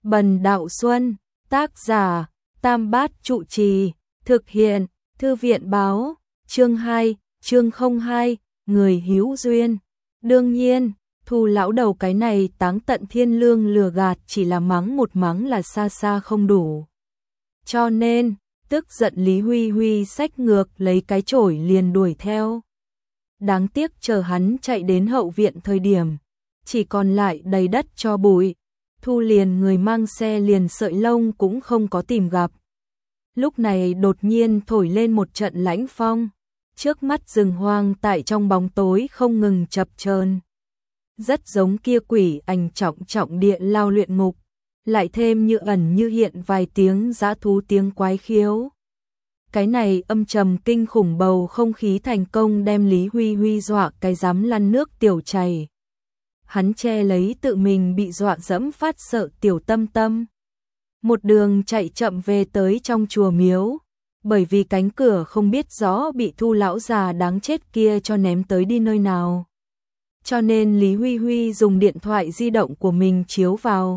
Bần Đạo Xuân, tác giả, Tam Bát Trụ Trì, thực hiện, Thư viện báo, chương 2, chương 02, người hữu duyên. Đương nhiên, Thu lão đầu cái này táng tận thiên lương lừa gạt chỉ là mắng một mắng là xa xa không đủ. Cho nên, tức giận Lý Huy Huy xách ngược lấy cái chổi liền đuổi theo. Đáng tiếc chờ hắn chạy đến hậu viện thời điểm, chỉ còn lại đầy đất cho bụi. Thu liền người mang xe liền sợi lông cũng không có tìm gặp. Lúc này đột nhiên thổi lên một trận lãnh phong, trước mắt rừng hoang tại trong bóng tối không ngừng chập chờn. Rất giống kia quỷ ảnh trọng trọng địa lao luyện ngục, lại thêm như ẩn như hiện vài tiếng dã thú tiếng quái khiếu. Cái này âm trầm kinh khủng bầu không khí thành công đem Lý Huy Huy dọa cái dám lăn nước tiểu chảy. Hắn che lấy tự mình bị dọa dẫm phát sợ tiểu tâm tâm. Một đường chạy chậm về tới trong chùa miếu, bởi vì cánh cửa không biết rõ bị Thu lão già đáng chết kia cho ném tới đi nơi nào. Cho nên Lý Huy Huy dùng điện thoại di động của mình chiếu vào.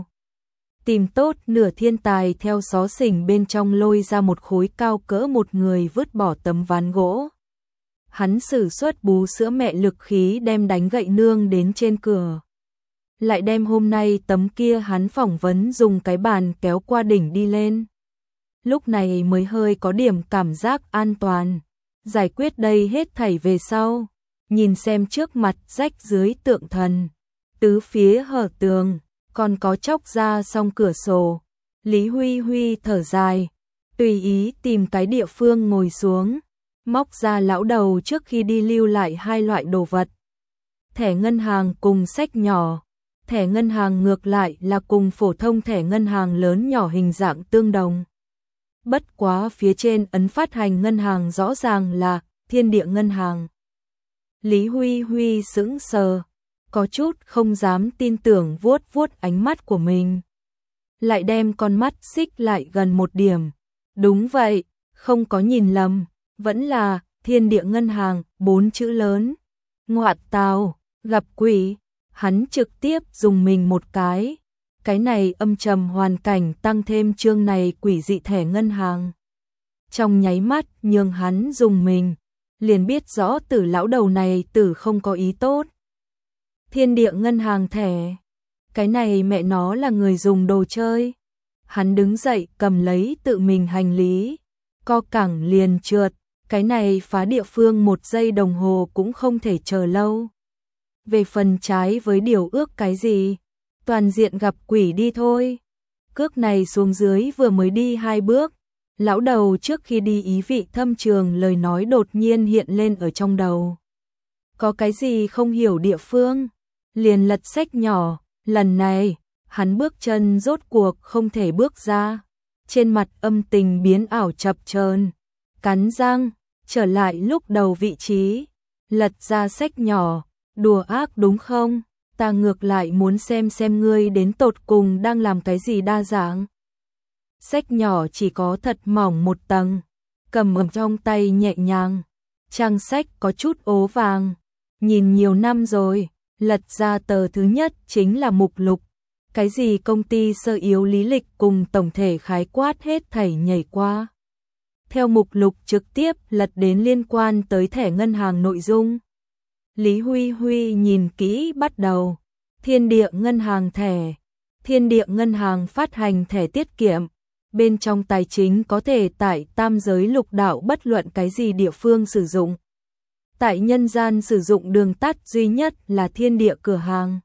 Tìm tốt nửa thiên tài theo xó xỉnh bên trong lôi ra một khối cao cỡ một người vứt bỏ tấm ván gỗ. Hắn sử xuất bú sữa mẹ lực khí đem đánh gậy nương đến trên cửa. Lại đem hôm nay tấm kia hắn phỏng vấn dùng cái bàn kéo qua đỉnh đi lên. Lúc này mới hơi có điểm cảm giác an toàn. Giải quyết đây hết thảy về sau. Nhìn xem trước mặt rách dưới tượng thần. Tứ phía hở tường. Còn có chóc ra song cửa sổ. Lý Huy Huy thở dài. Tùy ý tìm cái địa phương ngồi xuống. Móc ra lão đầu trước khi đi lưu lại hai loại đồ vật. Thẻ ngân hàng cùng sách nhỏ. Thẻ ngân hàng ngược lại là cùng phổ thông thẻ ngân hàng lớn nhỏ hình dạng tương đồng. Bất quá phía trên ấn phát hành ngân hàng rõ ràng là Thiên Địa Ngân hàng. Lý Huy Huy sững sờ, có chút không dám tin tưởng vuốt vuốt ánh mắt của mình. Lại đem con mắt xích lại gần một điểm. Đúng vậy, không có nhìn lầm, vẫn là Thiên Địa Ngân hàng, 4 chữ lớn. Ngoại tào, gặp quỷ. Hắn trực tiếp dùng mình một cái. Cái này âm trầm hoàn cảnh tăng thêm chương này quỷ dị thẻ ngân hàng. Trong nháy mắt nhường hắn dùng mình, liền biết rõ Tử lão đầu này Tử không có ý tốt. Thiên Địa Ngân hàng thẻ. Cái này mẹ nó là người dùng đồ chơi. Hắn đứng dậy cầm lấy tự mình hành lý. Co cẳng liền trượt. Cái này phá địa phương 1 giây đồng hồ cũng không thể chờ lâu. Về phần trái với điều ước cái gì, toàn diện gặp quỷ đi thôi. Cước này xuống dưới vừa mới đi 2 bước, lão đầu trước khi đi ý vị thâm trường lời nói đột nhiên hiện lên ở trong đầu. Có cái gì không hiểu địa phương, liền lật sách nhỏ, lần này, hắn bước chân rốt cuộc không thể bước ra. Trên mặt âm tình biến ảo chập chờn, cắn răng, trở lại lúc đầu vị trí, lật ra sách nhỏ. Đùa ác đúng không? Ta ngược lại muốn xem ngươi đến tột cùng đang làm cái gì đa dạng. Sách nhỏ chỉ có thật mỏng 1 tầng, cầm ở trong tay nhẹ nhàng. Trang sách có chút ố vàng, nhìn nhiều năm rồi, lật ra tờ thứ nhất chính là mục lục. Cái gì công ty sơ yếu lý lịch cùng tổng thể khái quát hết thảy nhảy qua. Theo mục lục trực tiếp lật đến liên quan tới thẻ ngân hàng nội dung. Lý Huy Huy nhìn kỹ bắt đầu. Thiên Địa Ngân hàng thẻ. Thiên Địa Ngân hàng phát hành thẻ tiết kiệm. Bên trong tài chính có thể tại tam giới lục đạo bất luận cái gì địa phương sử dụng. Tại nhân gian sử dụng đường tắt duy nhất là Thiên Địa cửa hàng.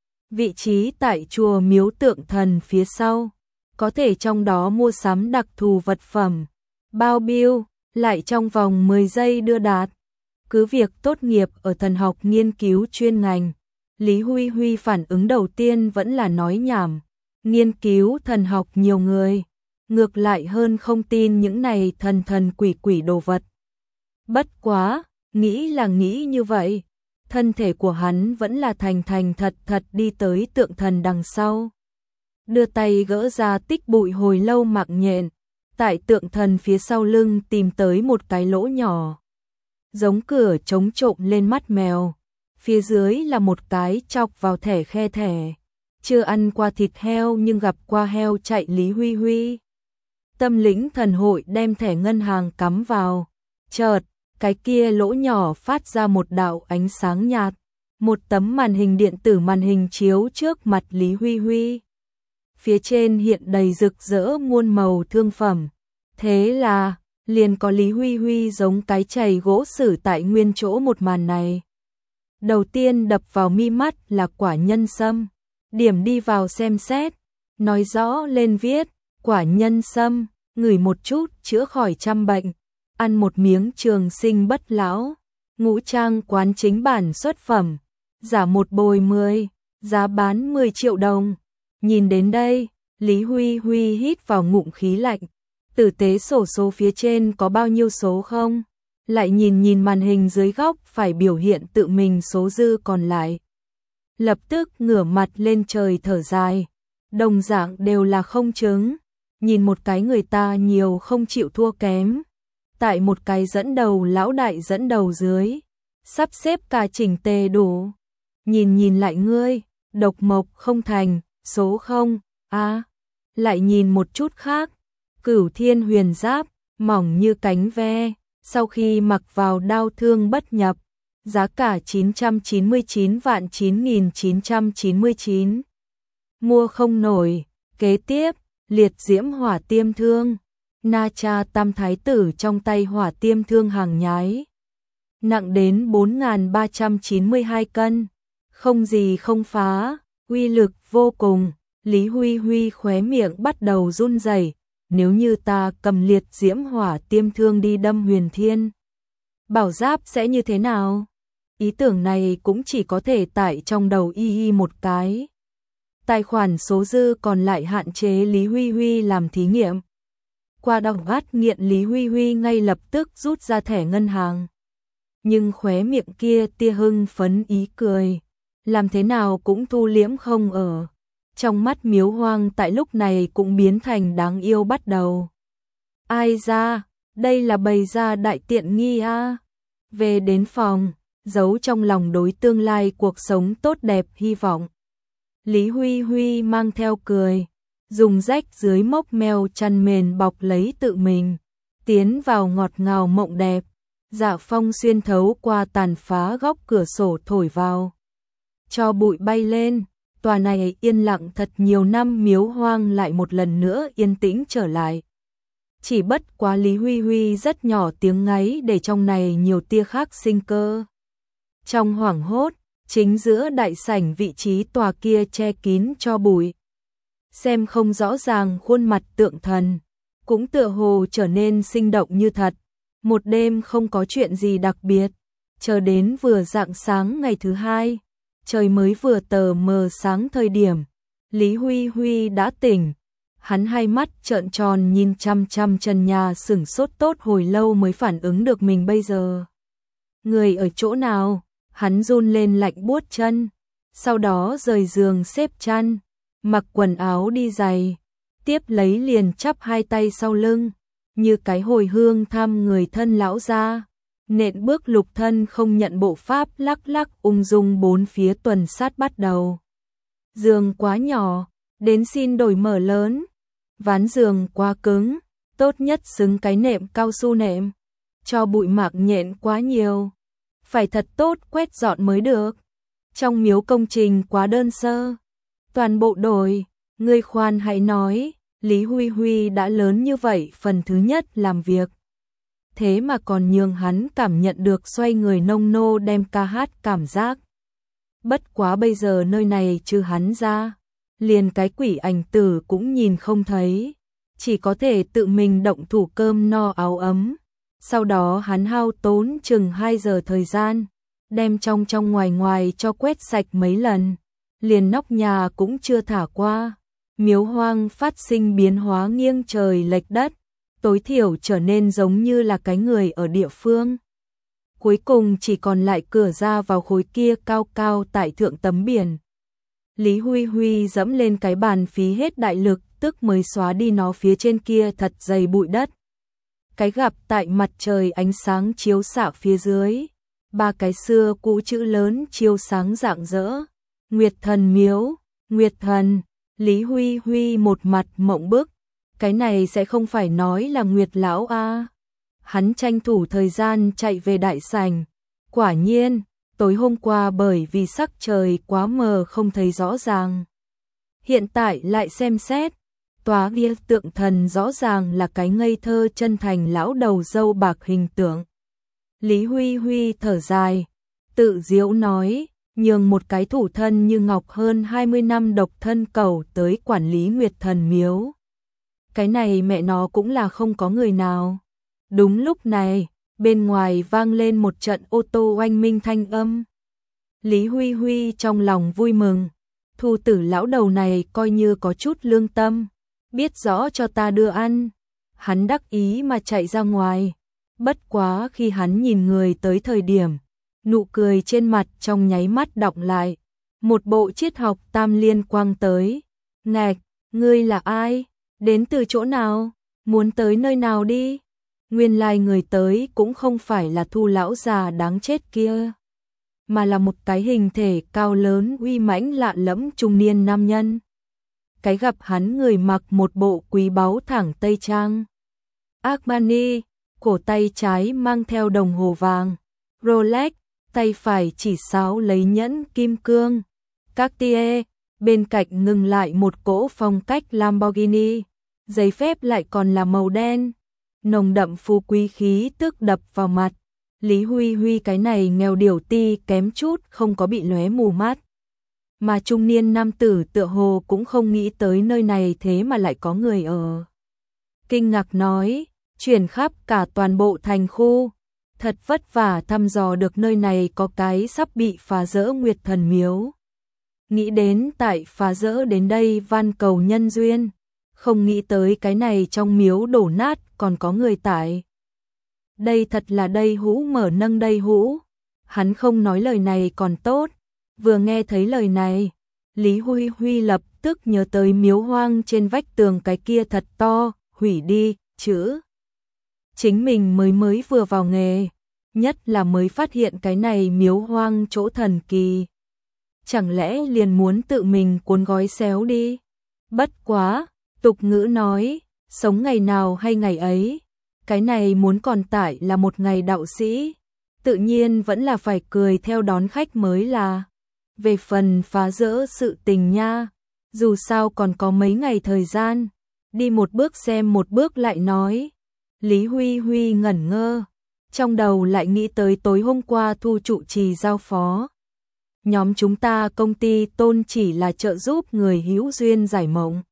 Vị trí tại chùa miếu tượng thần phía sau. Có thể trong đó mua sắm đặc thù vật phẩm. Bao bill, lại trong vòng 10 giây đưa đạt. Cứ việc tốt nghiệp ở thần học nghiên cứu chuyên ngành, Lý Huy Huy phản ứng đầu tiên vẫn là nói nhảm. Nghiên cứu thần học nhiều người, ngược lại hơn không tin những này thần quỷ đồ vật. Bất quá, nghĩ là nghĩ như vậy, thân thể của hắn vẫn là thành thật đi tới tượng thần đằng sau. Đưa tay gỡ ra tích bụi hồi lâu mặc nhện, tại tượng thần phía sau lưng tìm tới một cái lỗ nhỏ. Giống cửa chống trộm lên mắt mèo, phía dưới là một cái chọc vào thẻ khe thẻ. chưa ăn qua thịt heo nhưng gặp qua heo chạy Lý Huy Huy. Tâm lĩnh thần hội đem thẻ ngân hàng cắm vào, chợt, cái kia lỗ nhỏ phát ra một đạo ánh sáng nhạt, một tấm màn hình điện tử màn hình chiếu trước mặt Lý Huy Huy. Phía trên hiện đầy rực rỡ muôn màu thương phẩm, thế là liền có Lý Huy Huy giống cái chày gỗ xử tại nguyên chỗ một màn này. Đầu tiên đập vào mi mắt là quả nhân sâm, điểm đi vào xem xét, nói rõ lên viết, quả nhân sâm, ngửi một chút chữa khỏi trăm bệnh, ăn một miếng trường sinh bất lão, ngũ trang quán chính bản xuất phẩm, giả một bồi 10, giá bán 10 triệu đồng. Nhìn đến đây, Lý Huy Huy hít vào ngụm khí lạnh, tử tế sổ số phía trên có bao nhiêu số không? Lại nhìn màn hình dưới góc phải biểu hiện tự mình số dư còn lại. Lập tức ngửa mặt lên trời thở dài, đồng dạng đều là không chứng, nhìn một cái người ta nhiều không chịu thua kém. Tại một cái dẫn đầu lão đại dẫn đầu dưới, sắp xếp cả chỉnh tề đủ. Nhìn lại ngươi, độc mộc không thành, số không, lại nhìn một chút khác, Cửu Thiên Huyền Giáp, mỏng như cánh ve, sau khi mặc vào đao thương bất nhập, giá cả 999 vạn 9.999. Mua không nổi, kế tiếp, liệt diễm hỏa tiêm thương, Na Cha Tam Thái Tử trong tay hỏa tiêm thương hàng nhái. Nặng đến 4.392 cân, không gì không phá, uy lực vô cùng. Lý Huy Huy khóe miệng bắt đầu run rẩy, nếu như ta cầm liệt diễm hỏa tiêm thương đi đâm Huyền Thiên Bảo Giáp sẽ như thế nào? Ý tưởng này cũng chỉ có thể tại trong đầu y một cái. Tài khoản số dư còn lại hạn chế Lý Huy Huy làm thí nghiệm. Qua đau gắt nghiện Lý Huy Huy ngay lập tức rút ra thẻ ngân hàng. Nhưng khóe miệng kia tia hưng phấn ý cười, làm thế nào cũng thu liễm không ở. Trong mắt Miếu Hoang tại lúc này cũng biến thành đáng yêu bắt đầu. Ai ra, đây là bày ra đại tiện nghi a. Về đến phòng, giấu trong lòng đối tương lai cuộc sống tốt đẹp hy vọng. Lý Huy Huy mang theo cười, dùng rách dưới mốc meo chăn mền bọc lấy tự mình, tiến vào ngọt ngào mộng đẹp. Dạ phong xuyên thấu qua tàn phá góc cửa sổ thổi vào, cho bụi bay lên. Tòa này yên lặng thật nhiều năm Miếu Hoang lại một lần nữa yên tĩnh trở lại. Chỉ bất quá Lý Huy Huy rất nhỏ tiếng ngáy để trong này nhiều tia khác sinh cơ. Trong hoảng hốt, chính giữa đại sảnh vị trí tòa kia che kín cho bụi. Xem không rõ ràng khuôn mặt tượng thần, cũng tựa hồ trở nên sinh động như thật. Một đêm không có chuyện gì đặc biệt, chờ đến vừa rạng sáng ngày thứ hai. Trời mới vừa tờ mờ sáng thời điểm, Lý Huy Huy đã tỉnh. Hắn hai mắt trợn tròn nhìn chăm chăm trần nhà sửng sốt tốt hồi lâu mới phản ứng được mình bây giờ. Người ở chỗ nào? Hắn run lên lạnh buốt chân, sau đó rời giường xếp chăn, mặc quần áo đi giày, tiếp lấy liền chắp hai tay sau lưng, như cái hồi hương thăm người thân lão gia. Nện bước lục thân không nhận bộ pháp lắc lắc ung dung bốn phía tuần sát bắt đầu. Giường quá nhỏ, đến xin đổi mở lớn. Ván giường quá cứng, tốt nhất xứng cái nệm cao su nệm. Cho bụi mạc nhện quá nhiều, phải thật tốt quét dọn mới được. Trong miếu công trình quá đơn sơ, toàn bộ đổi. Ngươi khoan hãy nói, Lý Huy Huy đã lớn như vậy phần thứ nhất làm việc. Thế mà còn nhường hắn cảm nhận được xoay người nông nô đem ca hát cảm giác. Bất quá bây giờ nơi này trừ hắn ra, liền cái quỷ ảnh tử cũng nhìn không thấy, chỉ có thể tự mình động thủ cơm no áo ấm. Sau đó hắn hao tốn chừng 2 giờ thời gian, đem trong ngoài cho quét sạch mấy lần, liền nóc nhà cũng chưa thả qua. Miếu Hoang phát sinh biến hóa nghiêng trời lệch đất, tối thiểu trở nên giống như là cái người ở địa phương. Cuối cùng chỉ còn lại cửa ra vào khối kia cao cao tại thượng tấm biển. Lý Huy Huy dẫm lên cái bàn phí hết đại lực, tức mới xóa đi nó phía trên kia thật dày bụi đất. Cái gặp tại mặt trời ánh sáng chiếu xạ phía dưới, 3 cái xưa cũ chữ lớn chiếu sáng rạng rỡ. Nguyệt Thần Miếu, Nguyệt thần, Lý Huy Huy một mặt mộng bức, cái này sẽ không phải nói là Nguyệt lão a. Hắn tranh thủ thời gian chạy về đại sảnh, quả nhiên, tối hôm qua bởi vì sắc trời quá mờ không thấy rõ ràng. Hiện tại lại xem xét, tòa bia tượng thần rõ ràng là cái ngây thơ chân thành lão đầu râu bạc hình tượng. Lý Huy Huy thở dài, tự giễu nói, nhường một cái thủ thân như ngọc hơn 20 năm độc thân cầu tới quản lý Nguyệt thần miếu. Cái này mẹ nó cũng là không có người nào. Đúng lúc này, bên ngoài vang lên một trận ô tô oanh minh thanh âm. Lý Huy Huy trong lòng vui mừng, Thu Tử lão đầu này coi như có chút lương tâm, biết rõ cho ta đưa ăn. Hắn đắc ý mà chạy ra ngoài, bất quá khi hắn nhìn người tới thời điểm, nụ cười trên mặt trong nháy mắt đọng lại. Một bộ triết học tam liên quang tới. Ngạch, ngươi là ai? Đến từ chỗ nào? Muốn tới nơi nào đi? Nguyên lai người tới cũng không phải là Thu lão già đáng chết kia, mà là một cái hình thể cao lớn uy mãnh lạ lẫm trung niên nam nhân. Cái gặp hắn người mặc một bộ quý báu thẳng tây trang Armani, cổ tay trái mang theo đồng hồ vàng Rolex, tay phải chỉ sáo lấy nhẫn kim cương Cartier, bên cạnh ngừng lại một cỗ phong cách Lamborghini, giấy phép lại còn là màu đen, nồng đậm phú quý khí tức đập vào mặt. Lý Huy Huy cái này nghèo điểu ti kém chút không có bị lóe mù mắt. Mà trung niên nam tử tựa hồ cũng không nghĩ tới nơi này thế mà lại có người ở. Kinh ngạc nói, chuyển khắp cả toàn bộ thành khu, thật vất vả thăm dò được nơi này có cái sắp bị phá rỡ Nguyệt thần miếu. Nghĩ đến tại phá rỡ đến đây van cầu nhân duyên, không nghĩ tới cái này trong miếu đổ nát còn có người tại. Đây thật là đây hũ mở nâng đây hũ. Hắn không nói lời này còn tốt, vừa nghe thấy lời này, Lý Huy Huy lập tức nhớ tới miếu hoang trên vách tường cái kia thật to, hủy đi, chữ. Chính mình mới vừa vào nghề, nhất là mới phát hiện cái này miếu hoang chỗ thần kỳ. Chẳng lẽ liền muốn tự mình cuốn gói xéo đi? Bất quá, tục ngữ nói, sống ngày nào hay ngày ấy, cái này muốn còn tại là một ngày đạo sĩ, tự nhiên vẫn là phải cười theo đón khách mới là. Về phần phá rỡ sự tình nha, dù sao còn có mấy ngày thời gian, đi một bước xem một bước lại nói. Lý Huy Huy ngẩn ngơ, trong đầu lại nghĩ tới tối hôm qua Thu trụ trì giao phó. Nhóm chúng ta công ty Tôn chỉ là trợ giúp người hữu duyên giải mộng.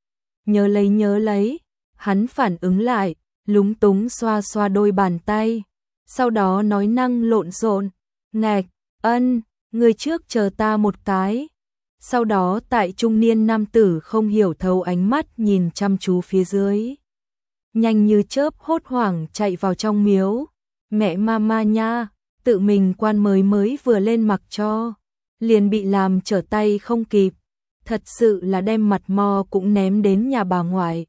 Nhớ lấy, hắn phản ứng lại, lúng túng xoa xoa đôi bàn tay, sau đó nói năng lộn xộn, ngạch, ân, người trước chờ ta một cái. Sau đó tại trung niên nam tử không hiểu thấu ánh mắt nhìn chăm chú phía dưới. Nhanh như chớp hốt hoảng chạy vào trong miếu, mẹ mama nha, tự mình quan mới vừa lên mặc cho, liền bị làm trở tay không kịp, thật sự là đem mặt mo cũng ném đến nhà bà ngoại.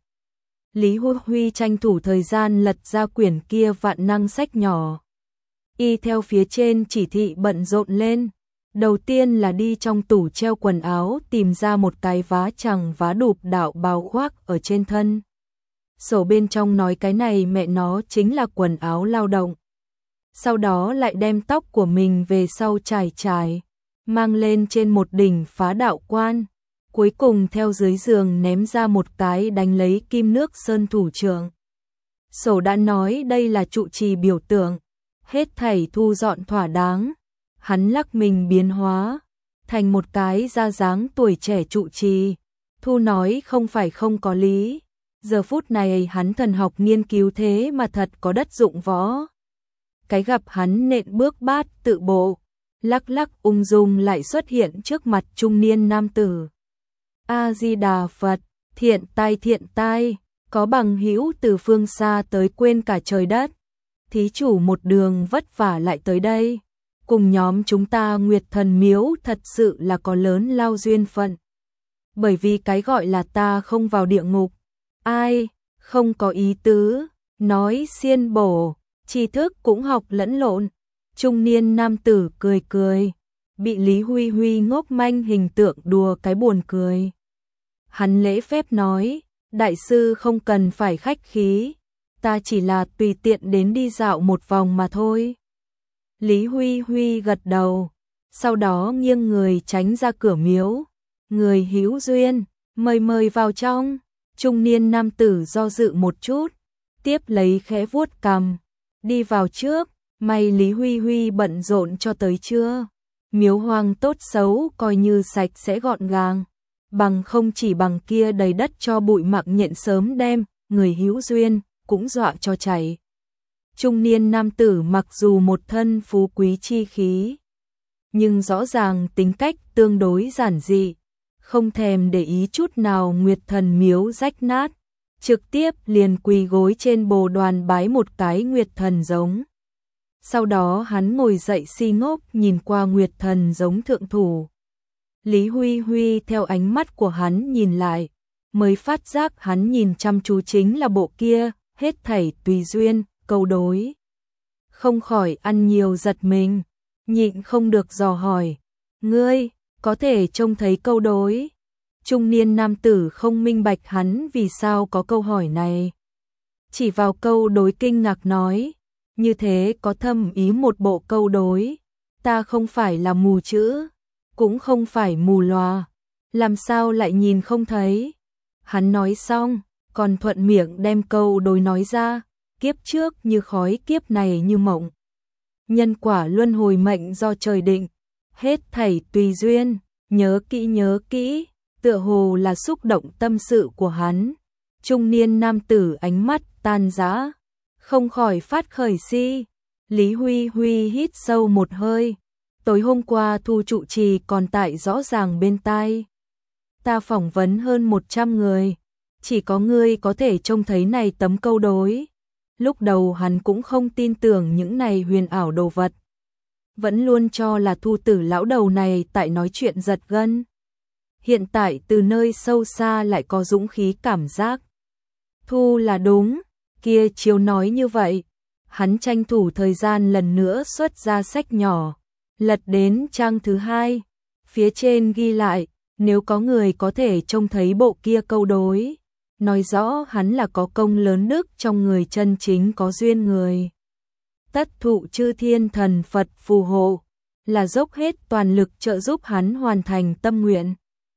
Lý Huy Huy tranh thủ thời gian lật ra quyển kia vạn năng sách nhỏ. Y theo phía trên chỉ thị bận rộn lên. Đầu tiên là đi trong tủ treo quần áo tìm ra một cái vá chằng vá đụp đạo bào khoác ở trên thân. Sổ bên trong nói cái này mẹ nó chính là quần áo lao động. Sau đó lại đem tóc của mình về sau trải, mang lên trên một đỉnh phá đạo quan. Cuối cùng theo dưới giường ném ra một cái đánh lấy kim nước sơn thủ trưởng. Sổ đã nói đây là trụ trì biểu tượng, hết thảy thu dọn thỏa đáng. Hắn lắc mình biến hóa, thành một cái da dáng tuổi trẻ trụ trì. Thu nói không phải không có lý. Giờ phút này hắn thần học nghiên cứu thế mà thật có đất dụng võ. Cái gặp hắn nện bước bát tự bộ, lắc lắc ung dung lại xuất hiện trước mặt trung niên nam tử. A-di-đà Phật, thiện tai, có bằng hữu từ phương xa tới quên cả trời đất. Thí chủ một đường vất vả lại tới đây. Cùng nhóm chúng ta Nguyệt thần miếu thật sự là có lớn lao duyên phận. Bởi vì cái gọi là ta không vào địa ngục. Ai, không có ý tứ, nói xiên bổ, tri thức cũng học lẫn lộn. Trung niên nam tử cười, bị Lý Huy Huy ngốc manh hình tượng đùa cái buồn cười. Hắn lễ phép nói, đại sư không cần phải khách khí, ta chỉ là tùy tiện đến đi dạo một vòng mà thôi. Lý Huy Huy gật đầu, sau đó nghiêng người tránh ra cửa miếu. Người hữu duyên, mời mời vào trong. Trung niên nam tử do dự một chút, tiếp lấy khẽ vuốt cằm, đi vào trước. May Lý Huy Huy bận rộn cho tới trưa. Miếu hoang tốt xấu coi như sạch sẽ gọn gàng, bằng không chỉ bằng kia đầy đất cho bụi mặng nhện sớm đem người hữu duyên cũng dọa cho chảy. Trung niên nam tử mặc dù một thân phú quý chi khí, nhưng rõ ràng tính cách tương đối giản dị, không thèm để ý chút nào Nguyệt Thần miếu rách nát, trực tiếp liền quỳ gối trên bồ đoàn bái một cái Nguyệt Thần giống. Sau đó hắn ngồi dậy si ngốc nhìn qua Nguyệt Thần giống thượng thủ. Lý Huy Huy theo ánh mắt của hắn nhìn lại, mới phát giác hắn nhìn chăm chú chính là bộ kia, hết thảy tùy duyên, câu đối. Không khỏi ăn nhiều giật mình, nhịn không được dò hỏi, ngươi, có thể trông thấy câu đối? Trung niên nam tử không minh bạch hắn vì sao có câu hỏi này. Chỉ vào câu đối kinh ngạc nói, như thế có thâm ý một bộ câu đối, ta không phải là mù chữ, cũng không phải mù lòa, làm sao lại nhìn không thấy. Hắn nói xong, còn thuận miệng đem câu đối nói ra, kiếp trước như khói kiếp này như mộng. Nhân quả luân hồi mệnh do trời định, hết thảy tùy duyên, nhớ kỹ, tựa hồ là xúc động tâm sự của hắn. Trung niên nam tử ánh mắt tan rã, không khỏi phát khởi si. Lý Huy Huy hít sâu một hơi, tối hôm qua Thu trụ trì còn tại rõ ràng bên tai. Ta phỏng vấn hơn 100 người, chỉ có ngươi có thể trông thấy này tấm câu đối. Lúc đầu hắn cũng không tin tưởng những này huyền ảo đồ vật, vẫn luôn cho là Thu tử lão đầu này tại nói chuyện giật gân. Hiện tại từ nơi sâu xa lại có dũng khí cảm giác Thu là đúng, kia chiếu nói như vậy. Hắn tranh thủ thời gian lần nữa xuất ra sách nhỏ, lật đến trang thứ 2, phía trên ghi lại, nếu có người có thể trông thấy bộ kia câu đối, nói rõ hắn là có công lớn đức trong người chân chính có duyên người. Tất thụ chư thiên thần Phật phù hộ, là dốc hết toàn lực trợ giúp hắn hoàn thành tâm nguyện.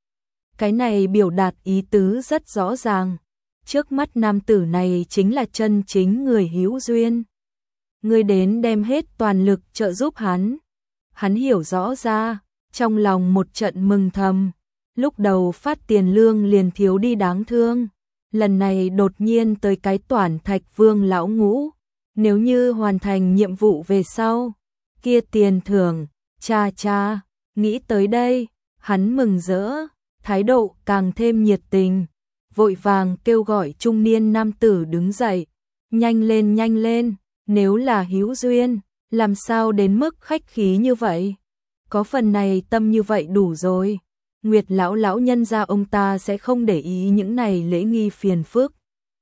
Cái này biểu đạt ý tứ rất rõ ràng, trước mắt nam tử này chính là chân chính người hữu duyên. Người đến đem hết toàn lực trợ giúp hắn. Hắn hiểu rõ ra, trong lòng một trận mừng thầm, lúc đầu phát tiền lương liền thiếu đi đáng thương. Lần này đột nhiên tới cái Toản Thạch Vương lão ngũ, nếu như hoàn thành nhiệm vụ về sau, kia tiền thưởng, cha, nghĩ tới đây, hắn mừng rỡ, thái độ càng thêm nhiệt tình, vội vàng kêu gọi trung niên nam tử đứng dậy, nhanh lên, nếu là hữu duyên, làm sao đến mức khách khí như vậy, có phần này tâm như vậy đủ rồi. Nguyệt lão nhân gia ông ta sẽ không để ý những này lễ nghi phiền phức.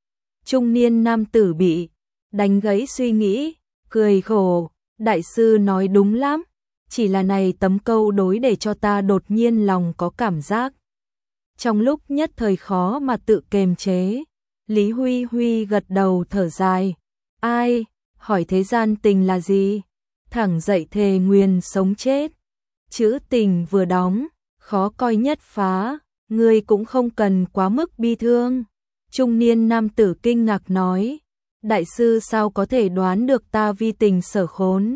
Trung niên nam tử bị đánh gãy suy nghĩ, cười khổ, đại sư nói đúng lắm, chỉ là này tấm câu đối để cho ta đột nhiên lòng có cảm giác. Trong lúc nhất thời khó mà tự kiềm chế, Lý Huy Huy gật đầu thở dài, ai, hỏi thế gian tình là gì, thẳng dậy thề nguyền sống chết, chữ tình vừa đóng, khó coi nhất phá, ngươi cũng không cần quá mức bi thương. Trung niên nam tử kinh ngạc nói, đại sư sao có thể đoán được ta vi tình sở khốn.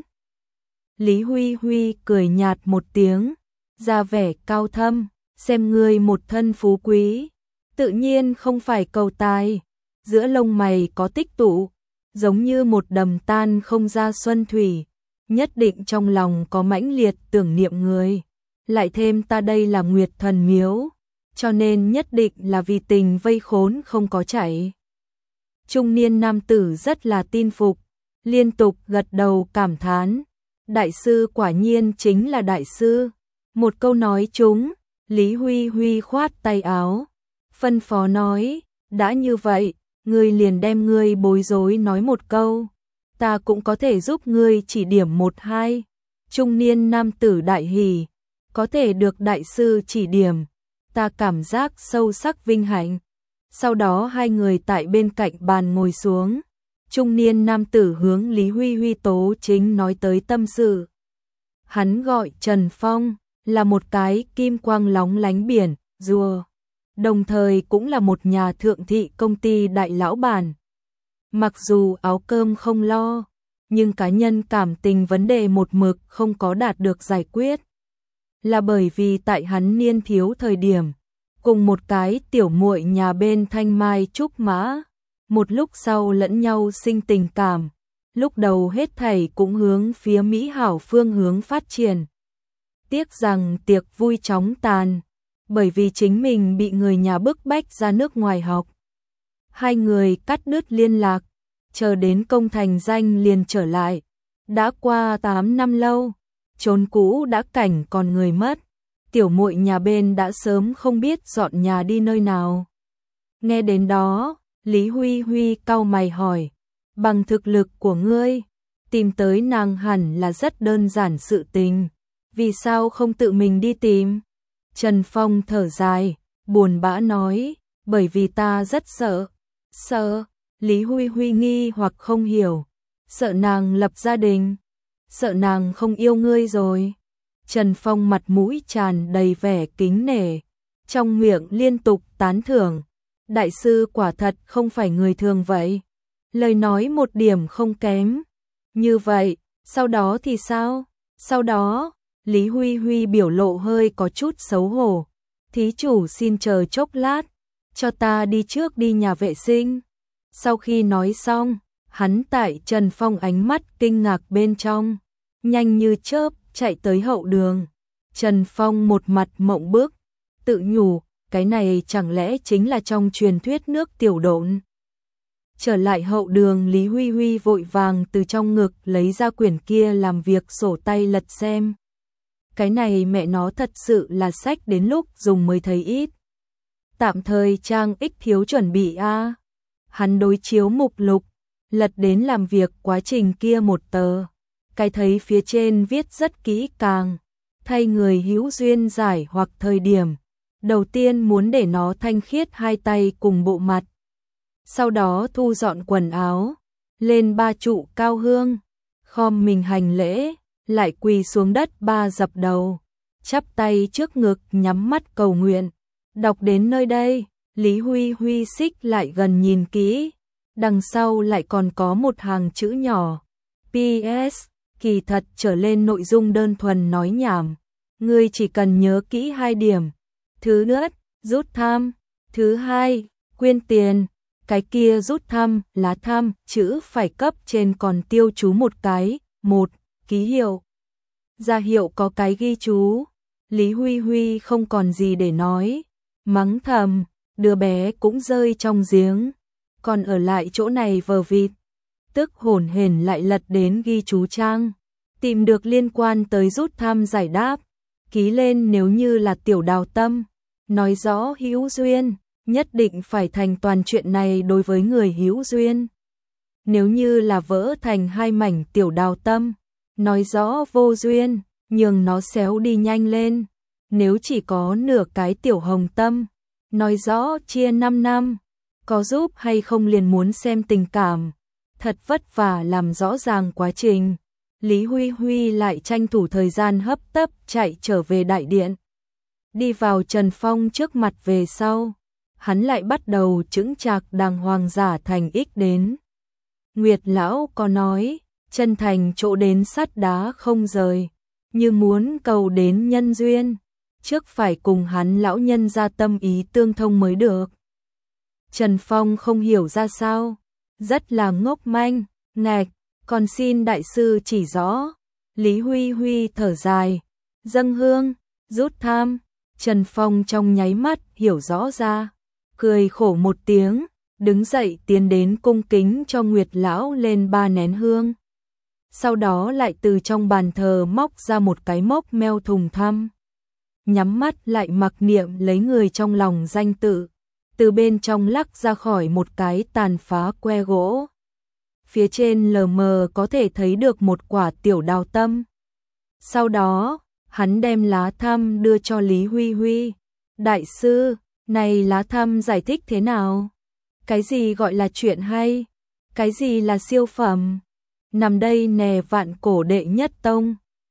Lý Huy Huy cười nhạt một tiếng, ra vẻ cao thâm, xem ngươi một thân phú quý, tự nhiên không phải cầu tài, giữa lông mày có tích tụ, giống như một đầm tan không ra xuân thủy, nhất định trong lòng có mãnh liệt tưởng niệm người. Lại thêm ta đây là Nguyệt Thần miếu, cho nên nhất định là vì tình vây khốn không có chạy. Trung niên nam tử rất là tin phục, liên tục gật đầu cảm thán, đại sư quả nhiên chính là đại sư. Một câu nói trúng, Lý Huy Huy khoát tay áo, phân phó nói, đã như vậy, ngươi liền đem ngươi bối rối nói một câu, ta cũng có thể giúp ngươi chỉ điểm một hai. Trung niên nam tử đại hỉ, có thể được đại sư chỉ điểm, ta cảm giác sâu sắc vinh hạnh. Sau đó hai người tại bên cạnh bàn ngồi xuống. Trung niên nam tử hướng Lý Huy Huy tố chính nói tới tâm sự. Hắn gọi Trần Phong, là một cái kim quang lóng lánh biển, rùa. Đồng thời cũng là một nhà thượng thị công ty đại lão bản. Mặc dù áo cơm không lo, nhưng cá nhân cảm tình vấn đề một mực không có đạt được giải quyết. Là bởi vì tại hắn niên thiếu thời điểm, cùng một cái tiểu muội nhà bên Thanh Mai Trúc Mã, một lúc sau lẫn nhau sinh tình cảm, lúc đầu hết thảy cũng hướng phía mỹ hảo phương hướng phát triển. Tiếc rằng tiệc vui chóng tàn, bởi vì chính mình bị người nhà bức bách ra nước ngoài học. Hai người cắt đứt liên lạc, chờ đến công thành danh liền trở lại. Đã qua 8 năm lâu, chốn cũ đã cảnh còn người mất. Tiểu muội nhà bên đã sớm không biết dọn nhà đi nơi nào. Nghe đến đó, Lý Huy Huy cau mày hỏi, bằng thực lực của ngươi, tìm tới nàng hẳn là rất đơn giản sự tình, vì sao không tự mình đi tìm? Trần Phong thở dài, buồn bã nói, bởi vì ta rất sợ. Sợ? Lý Huy Huy nghi hoặc không hiểu. Sợ nàng lập gia đình? Sợ nàng không yêu ngươi rồi? Trần Phong mặt mũi tràn đầy vẻ kính nể, trong miệng liên tục tán thưởng. Đại sư quả thật không phải người thường vậy. Lời nói một điểm không kém. Như vậy, sau đó thì sao? Sau đó, Lý Huy Huy biểu lộ hơi có chút xấu hổ. Thí chủ xin chờ chốc lát, cho ta đi trước đi nhà vệ sinh. Sau khi nói xong, hắn tại Trần Phong ánh mắt kinh ngạc bên trong, nhanh như chớp chạy tới hậu đường. Trần Phong một mặt mộng bức, tự nhủ, cái này chẳng lẽ chính là trong truyền thuyết nước tiểu độn. Trở lại hậu đường, Lý Huy Huy vội vàng từ trong ngực lấy ra quyển kia làm việc sổ tay lật xem. Cái này mẹ nó thật sự là sách đến lúc dùng mới thấy ít. Tạm thời trang ích thiếu chuẩn bị a. Hắn đối chiếu mục lục, lật đến làm việc quá trình kia một tờ. Cái thấy phía trên viết rất kỹ càng, thay người hữu duyên giải hoặc thời điểm. Đầu tiên muốn để nó thanh khiết hai tay cùng bộ mặt. Sau đó thu dọn quần áo, lên 3 trụ cao hương, khom mình hành lễ, lại quỳ xuống đất 3 dập đầu, chắp tay trước ngực nhắm mắt cầu nguyện. Đọc đến nơi đây, Lý Huy Huy xích lại gần nhìn kỹ, đằng sau lại còn có một hàng chữ nhỏ. PS, kỳ thật trở lên nội dung đơn thuần nói nhảm. Ngươi chỉ cần nhớ kỹ 2 điểm. Thứ nhất, rút thăm. Thứ hai, quyên tiền. Cái kia rút thăm, lá thăm, chữ phải cấp trên còn tiêu chú một cái. 1. Ký hiệu. Ra hiệu có cái ghi chú. Lý Huy Huy không còn gì để nói. Mắng thầm, đứa bé cũng rơi trong giếng. Còn ở lại chỗ này vờ vịt. Tức hổn hển lại lật đến ghi chú trang. Tìm được liên quan tới rút thăm giải đáp. Ký lên nếu như là Tiểu Đào Tâm. Nói rõ hữu duyên, nhất định phải thành toàn chuyện này đối với người hữu duyên. Nếu như là vỡ thành 2 mảnh Tiểu Đào Tâm, nói rõ vô duyên, nhường nó xéo đi nhanh lên. Nếu chỉ có nửa cái Tiểu Hồng Tâm, nói rõ chia 5 năm, có giúp hay không liền muốn xem tình cảm. Thật vất vả làm rõ ràng quá trình. Lý Huy Huy lại tranh thủ thời gian hấp tấp chạy trở về đại điện. Đi vào Trần Phong trước mặt về sau, hắn lại bắt đầu chững chạc đàng hoàng giả thành ích đến. Nguyệt lão có nói, chân thành chỗ đến sắt đá không rời, như muốn cầu đến nhân duyên, trước phải cùng hắn lão nhân ra tâm ý tương thông mới được. Trần Phong không hiểu ra sao, rất là ngốc manh, ngạch, còn xin đại sư chỉ rõ. Lý Huy Huy thở dài, dâng hương, rút tham. Trần Phong trong nháy mắt hiểu rõ ra, cười khổ một tiếng, đứng dậy tiến đến cung kính cho Nguyệt lão lên 3 nén hương. Sau đó lại từ trong bàn thờ móc ra một cái mốc meo thùng thăm. Nhắm mắt lại mặc niệm lấy người trong lòng danh tự, từ bên trong lắc ra khỏi một cái tàn phá que gỗ. Phía trên lờ mờ có thể thấy được một quả Tiểu Đào Tâm. Sau đó, Hắn đem lá thăm đưa cho Lý Huy Huy. Đại sư, này lá thăm giải thích thế nào? Cái gì gọi là chuyện hay? Cái gì là siêu phẩm? Nằm đây nè vạn cổ đệ nhất tông.